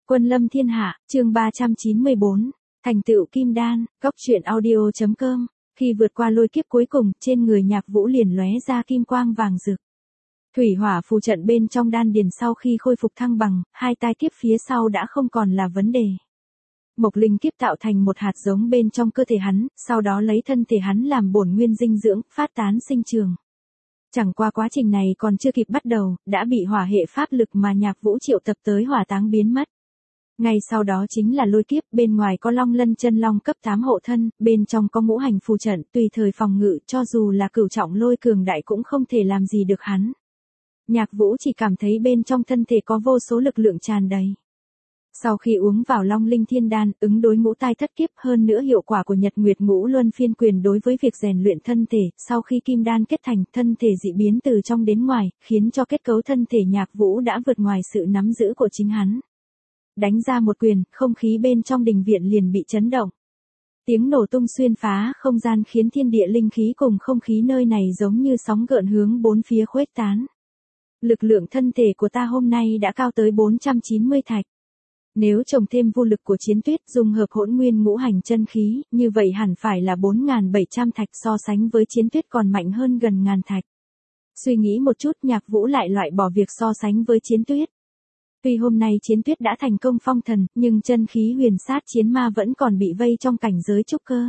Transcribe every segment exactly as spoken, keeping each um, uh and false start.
Quân lâm thiên hạ, chương ba trăm chín mươi bốn, thành tựu kim đan, góc truyện audio chấm com. Khi vượt qua lôi kiếp cuối cùng, trên người Nhạc Vũ liền lóe ra kim quang vàng rực. Thủy hỏa phù trận bên trong đan điền sau khi khôi phục thăng bằng, hai tai kiếp phía sau đã không còn là vấn đề. Mộc linh kiếp tạo thành một hạt giống bên trong cơ thể hắn, sau đó lấy thân thể hắn làm bổn nguyên dinh dưỡng, phát tán sinh trường. Chẳng qua quá trình này còn chưa kịp bắt đầu, đã bị hỏa hệ pháp lực mà Nhạc Vũ triệu tập tới hỏa táng biến mất. Ngay sau đó chính là lôi kiếp, bên ngoài có Long Lân chân long cấp tám hộ thân, bên trong có ngũ hành phù trận, tùy thời phòng ngự, cho dù là cửu trọng lôi cường đại cũng không thể làm gì được hắn. Nhạc Vũ chỉ cảm thấy bên trong thân thể có vô số lực lượng tràn đầy. Sau khi uống vào Long Linh Thiên Đan, ứng đối ngũ tai thất kiếp, hơn nữa hiệu quả của Nhật Nguyệt Ngũ Luân Phiên Quyền đối với việc rèn luyện thân thể, sau khi kim đan kết thành, thân thể dị biến từ trong đến ngoài, khiến cho kết cấu thân thể Nhạc Vũ đã vượt ngoài sự nắm giữ của chính hắn. Đánh ra một quyền, không khí bên trong đình viện liền bị chấn động. Tiếng nổ tung xuyên phá không gian khiến thiên địa linh khí cùng không khí nơi này giống như sóng gợn hướng bốn phía khuếch tán. Lực lượng thân thể của ta hôm nay đã cao tới bốn trăm chín mươi thạch. Nếu trồng thêm vô lực của chiến tuyết dung hợp hỗn nguyên ngũ hành chân khí, như vậy hẳn phải là bốn nghìn bảy trăm thạch, so sánh với chiến tuyết còn mạnh hơn gần ngàn thạch. Suy nghĩ một chút, Nhạc Vũ lại loại bỏ việc so sánh với chiến tuyết. Tuy hôm nay chiến tuyết đã thành công phong thần, nhưng chân khí huyền sát chiến ma vẫn còn bị vây trong cảnh giới trúc cơ.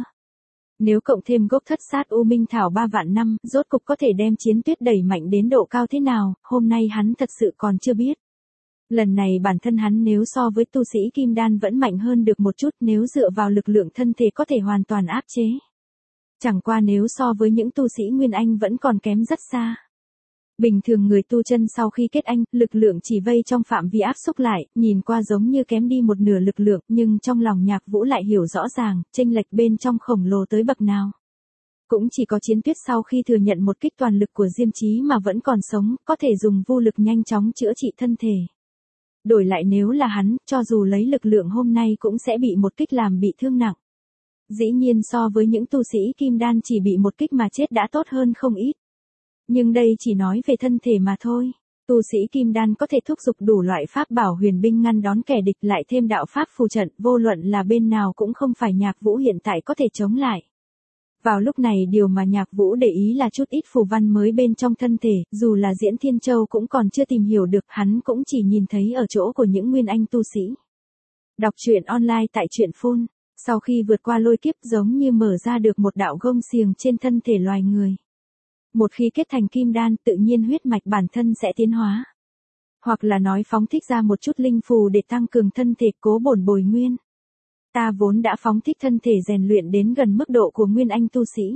Nếu cộng thêm gốc thất sát u minh thảo ba vạn năm, rốt cục có thể đem chiến tuyết đẩy mạnh đến độ cao thế nào, hôm nay hắn thật sự còn chưa biết. Lần này bản thân hắn nếu so với tu sĩ kim đan vẫn mạnh hơn được một chút, nếu dựa vào lực lượng thân thể có thể hoàn toàn áp chế. Chẳng qua nếu so với những tu sĩ nguyên anh vẫn còn kém rất xa. Bình thường người tu chân sau khi kết anh, lực lượng chỉ vây trong phạm vi áp xúc lại, nhìn qua giống như kém đi một nửa lực lượng, nhưng trong lòng Nhạc Vũ lại hiểu rõ ràng, chênh lệch bên trong khổng lồ tới bậc nào. Cũng chỉ có chiến tuyết sau khi thừa nhận một kích toàn lực của Diêm Chí mà vẫn còn sống, có thể dùng vô lực nhanh chóng chữa trị thân thể. Đổi lại nếu là hắn, cho dù lấy lực lượng hôm nay cũng sẽ bị một kích làm bị thương nặng. Dĩ nhiên so với những tu sĩ kim đan chỉ bị một kích mà chết đã tốt hơn không ít. Nhưng đây chỉ nói về thân thể mà thôi. Tu sĩ kim đan có thể thúc giục đủ loại pháp bảo huyền binh ngăn đón kẻ địch, lại thêm đạo pháp phù trận, vô luận là bên nào cũng không phải Nhạc Vũ hiện tại có thể chống lại. Vào lúc này điều mà Nhạc Vũ để ý là chút ít phù văn mới bên trong thân thể, dù là Diễn Thiên Châu cũng còn chưa tìm hiểu được, hắn cũng chỉ nhìn thấy ở chỗ của những nguyên anh tu sĩ. Đọc truyện online tại truyện phun, sau khi vượt qua lôi kiếp giống như mở ra được một đạo gông xiềng trên thân thể loài người. Một khi kết thành kim đan, tự nhiên huyết mạch bản thân sẽ tiến hóa. Hoặc là nói phóng thích ra một chút linh phù để tăng cường thân thể, cố bổn bồi nguyên. Ta vốn đã phóng thích thân thể rèn luyện đến gần mức độ của nguyên anh tu sĩ.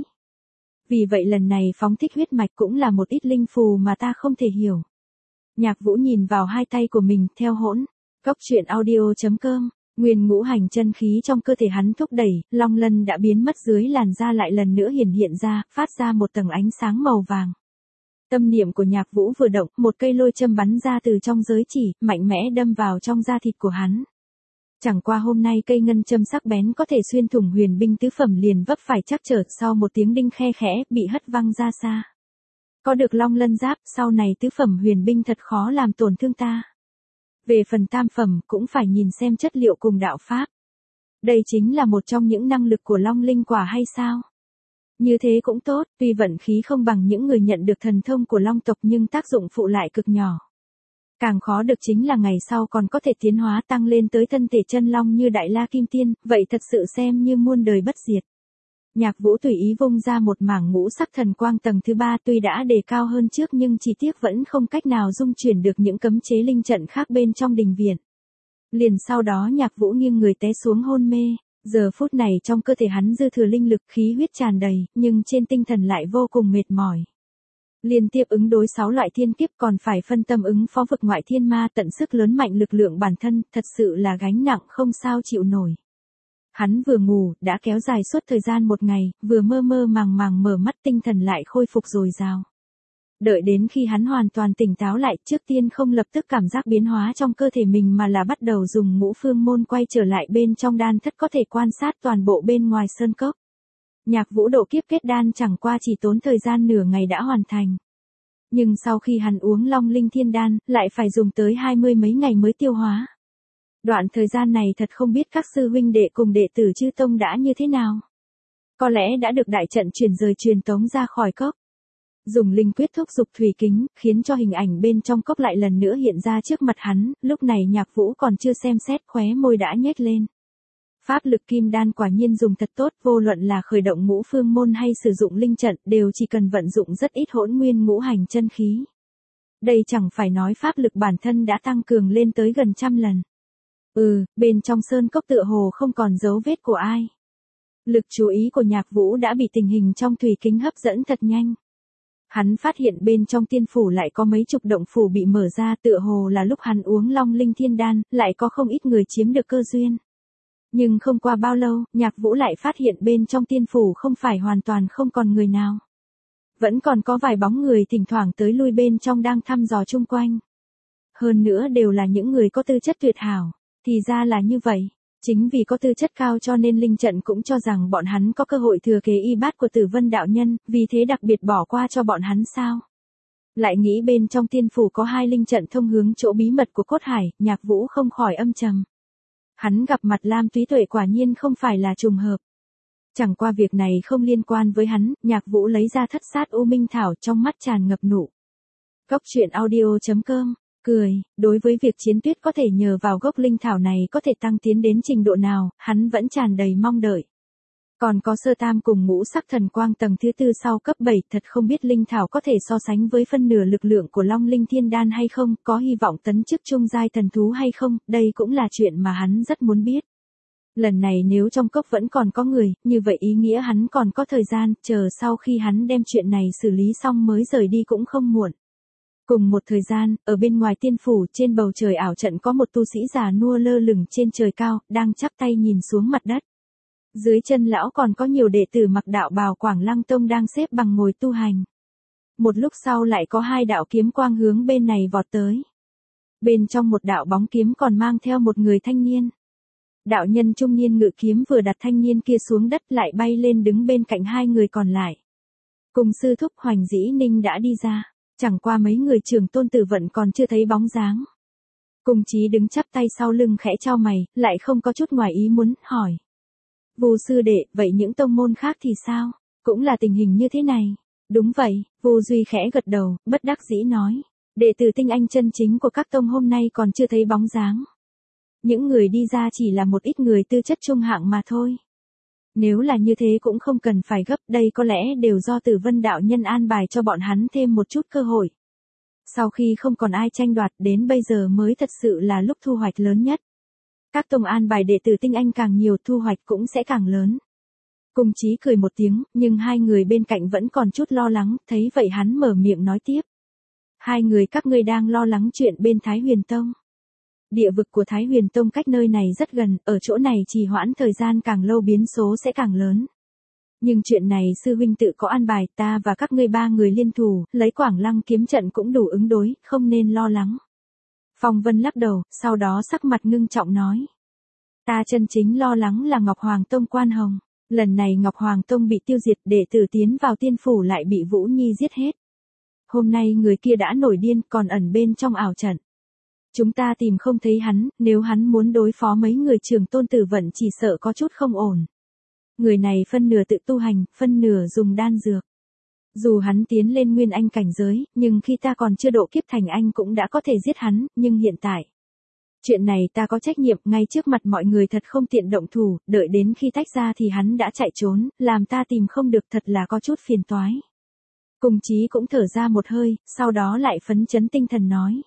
Vì vậy lần này phóng thích huyết mạch cũng là một ít linh phù mà ta không thể hiểu. Nhạc Vũ nhìn vào hai tay của mình, theo hỗn, góc truyện audio chấm com. Nguyên ngũ hành chân khí trong cơ thể hắn thúc đẩy, long lân đã biến mất dưới làn da lại lần nữa hiển hiện ra, phát ra một tầng ánh sáng màu vàng. Tâm niệm của Nhạc Vũ vừa động, một cây lôi châm bắn ra từ trong giới chỉ, mạnh mẽ đâm vào trong da thịt của hắn. Chẳng qua hôm nay cây ngân châm sắc bén có thể xuyên thủng huyền binh tứ phẩm liền vấp phải trắc trở, sau một tiếng đinh khe khẽ, bị hất văng ra xa. Có được long lân giáp, sau này tứ phẩm huyền binh thật khó làm tổn thương ta. Về phần tam phẩm, cũng phải nhìn xem chất liệu cùng đạo pháp. Đây chính là một trong những năng lực của Long Linh Quả hay sao? Như thế cũng tốt, tuy vận khí không bằng những người nhận được thần thông của Long tộc nhưng tác dụng phụ lại cực nhỏ. Càng khó được chính là ngày sau còn có thể tiến hóa tăng lên tới thân thể chân long như Đại La Kim Tiên, vậy thật sự xem như muôn đời bất diệt. Nhạc Vũ tùy ý vung ra một mảng ngũ sắc thần quang tầng thứ ba, tuy đã đề cao hơn trước nhưng chi tiết vẫn không cách nào dung chuyển được những cấm chế linh trận khác bên trong đình viện. Liền sau đó Nhạc Vũ nghiêng người té xuống hôn mê, giờ phút này trong cơ thể hắn dư thừa linh lực, khí huyết tràn đầy, nhưng trên tinh thần lại vô cùng mệt mỏi. Liên tiếp ứng đối sáu loại thiên kiếp còn phải phân tâm ứng phó vực ngoại thiên ma, tận sức lớn mạnh lực lượng bản thân, thật sự là gánh nặng không sao chịu nổi. Hắn vừa ngủ, đã kéo dài suốt thời gian một ngày, vừa mơ mơ màng màng mở mắt tinh thần lại khôi phục dồi dào. Đợi đến khi hắn hoàn toàn tỉnh táo lại, trước tiên không lập tức cảm giác biến hóa trong cơ thể mình mà là bắt đầu dùng ngũ phương môn quay trở lại bên trong đan thất, có thể quan sát toàn bộ bên ngoài sơn cốc. Nhạc Vũ độ kiếp kết đan chẳng qua chỉ tốn thời gian nửa ngày đã hoàn thành. Nhưng sau khi hắn uống Long Linh Thiên Đan, lại phải dùng tới hai mươi mấy ngày mới tiêu hóa. Đoạn thời gian này thật không biết các sư huynh đệ cùng đệ tử chư tông đã như thế nào. Có lẽ đã được đại trận truyền rời truyền tống ra khỏi cốc. Dùng linh quyết thúc dục thủy kính, khiến cho hình ảnh bên trong cốc lại lần nữa hiện ra trước mặt hắn, lúc này Nhạc Vũ còn chưa xem xét, khóe môi đã nhếch lên. Pháp lực kim đan quả nhiên dùng thật tốt, vô luận là khởi động ngũ phương môn hay sử dụng linh trận, đều chỉ cần vận dụng rất ít hỗn nguyên ngũ hành chân khí. Đây chẳng phải nói pháp lực bản thân đã tăng cường lên tới gần trăm lần. Ừ, bên trong sơn cốc tựa hồ không còn dấu vết của ai. Lực chú ý của Nhạc Vũ đã bị tình hình trong thủy kính hấp dẫn thật nhanh. Hắn phát hiện bên trong tiên phủ lại có mấy chục động phủ bị mở ra, tựa hồ là lúc hắn uống long linh thiên đan, lại có không ít người chiếm được cơ duyên. Nhưng không qua bao lâu, Nhạc Vũ lại phát hiện bên trong tiên phủ không phải hoàn toàn không còn người nào. Vẫn còn có vài bóng người thỉnh thoảng tới lui bên trong đang thăm dò chung quanh. Hơn nữa đều là những người có tư chất tuyệt hảo. Thì ra là như vậy. Chính vì có tư chất cao cho nên linh trận cũng cho rằng bọn hắn có cơ hội thừa kế y bát của Tử Vân đạo nhân, vì thế đặc biệt bỏ qua cho bọn hắn sao. Lại nghĩ bên trong tiên phủ có hai linh trận thông hướng chỗ bí mật của cốt hải, Nhạc Vũ không khỏi âm trầm. Hắn gặp mặt Lam Túy Tuệ quả nhiên không phải là trùng hợp. Chẳng qua việc này không liên quan với hắn, Nhạc Vũ lấy ra thất sát u minh thảo, trong mắt tràn ngập nụ. Góc truyện audio chấm com, cười, đối với việc Chiến Tuyết có thể nhờ vào gốc linh thảo này có thể tăng tiến đến trình độ nào, hắn vẫn tràn đầy mong đợi. Còn có sơ tam cùng ngũ sắc thần quang tầng thứ tư sau cấp bảy, thật không biết linh thảo có thể so sánh với phân nửa lực lượng của Long Linh Thiên Đan hay không, có hy vọng tấn chức trung giai thần thú hay không, đây cũng là chuyện mà hắn rất muốn biết. Lần này nếu trong cốc vẫn còn có người, như vậy ý nghĩa hắn còn có thời gian, chờ sau khi hắn đem chuyện này xử lý xong mới rời đi cũng không muộn. Cùng một thời gian, ở bên ngoài tiên phủ, trên bầu trời ảo trận có một tu sĩ già nua lơ lửng trên trời cao, đang chắp tay nhìn xuống mặt đất. Dưới chân lão còn có nhiều đệ tử mặc đạo bào Quảng Lăng Tông đang xếp bằng ngồi tu hành. Một lúc sau lại có hai đạo kiếm quang hướng bên này vọt tới. Bên trong một đạo bóng kiếm còn mang theo một người thanh niên. Đạo nhân trung niên ngự kiếm vừa đặt thanh niên kia xuống đất lại bay lên đứng bên cạnh hai người còn lại. Cùng sư thúc Hoành Dĩ Ninh đã đi ra, chẳng qua mấy người Trường Tôn Tử Vận còn chưa thấy bóng dáng. Cùng Chí đứng chắp tay sau lưng khẽ chau mày, lại không có chút ngoài ý muốn, hỏi. Vù sư đệ, vậy những tông môn khác thì sao? Cũng là tình hình như thế này. Đúng vậy, Vù Duy khẽ gật đầu, bất đắc dĩ nói. Đệ tử tinh anh chân chính của các tông hôm nay còn chưa thấy bóng dáng. Những người đi ra chỉ là một ít người tư chất trung hạng mà thôi. Nếu là như thế cũng không cần phải gấp, đây có lẽ đều do Tử Vân đạo nhân an bài cho bọn hắn thêm một chút cơ hội. Sau khi không còn ai tranh đoạt, đến bây giờ mới thật sự là lúc thu hoạch lớn nhất. Các tông an bài đệ tử tinh anh càng nhiều, thu hoạch cũng sẽ càng lớn. Cùng Chí cười một tiếng, nhưng hai người bên cạnh vẫn còn chút lo lắng, thấy vậy hắn mở miệng nói tiếp. Hai người các ngươi đang lo lắng chuyện bên Thái Huyền Tông. Địa vực của Thái Huyền Tông cách nơi này rất gần, ở chỗ này trì hoãn thời gian càng lâu biến số sẽ càng lớn. Nhưng chuyện này sư huynh tự có an bài, ta và các ngươi ba người liên thủ, lấy Quảng Lăng kiếm trận cũng đủ ứng đối, không nên lo lắng. Phong Vân lắc đầu, sau đó sắc mặt ngưng trọng nói. Ta chân chính lo lắng là Ngọc Hoàng Tông Quan Hồng. Lần này Ngọc Hoàng Tông bị tiêu diệt, đệ tử tiến vào tiên phủ lại bị Vũ Nhi giết hết. Hôm nay người kia đã nổi điên, còn ẩn bên trong ảo trận. Chúng ta tìm không thấy hắn, nếu hắn muốn đối phó mấy người Trường Tôn Tử Vận chỉ sợ có chút không ổn. Người này phân nửa tự tu hành, phân nửa dùng đan dược. Dù hắn tiến lên nguyên anh cảnh giới, nhưng khi ta còn chưa độ kiếp thành anh cũng đã có thể giết hắn, nhưng hiện tại. Chuyện này ta có trách nhiệm, ngay trước mặt mọi người thật không tiện động thủ, đợi đến khi tách ra thì hắn đã chạy trốn, làm ta tìm không được thật là có chút phiền toái. Cùng Chí cũng thở ra một hơi, sau đó lại phấn chấn tinh thần nói.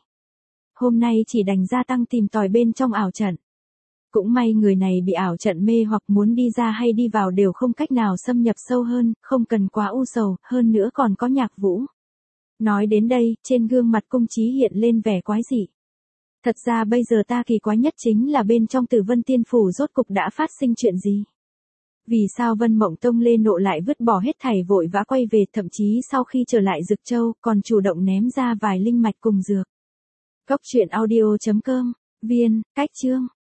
Hôm nay chỉ đành gia tăng tìm tòi bên trong ảo trận. Cũng may người này bị ảo trận mê hoặc muốn đi ra hay đi vào đều không cách nào xâm nhập sâu hơn, không cần quá u sầu, hơn nữa còn có Nhạc Vũ. Nói đến đây, trên gương mặt Cung Chí hiện lên vẻ quái dị. Thật ra bây giờ ta kỳ quái nhất chính là bên trong Tử Vân Tiên Phủ rốt cục đã phát sinh chuyện gì. Vì sao Vân Mộng Tông Lê Nộ lại vứt bỏ hết thảy vội vã quay về, thậm chí sau khi trở lại Dực Châu còn chủ động ném ra vài linh mạch cùng dược. Góc truyện audio chấm com, viên, cách chương.